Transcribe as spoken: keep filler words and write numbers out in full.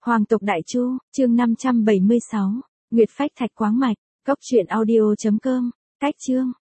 Hoàng tộc Đại Chu, chương năm trăm bảy mươi sáu, Nguyệt Phách Thạch Khoáng Mạch, Cốc truyện audio chấm com, cách chương,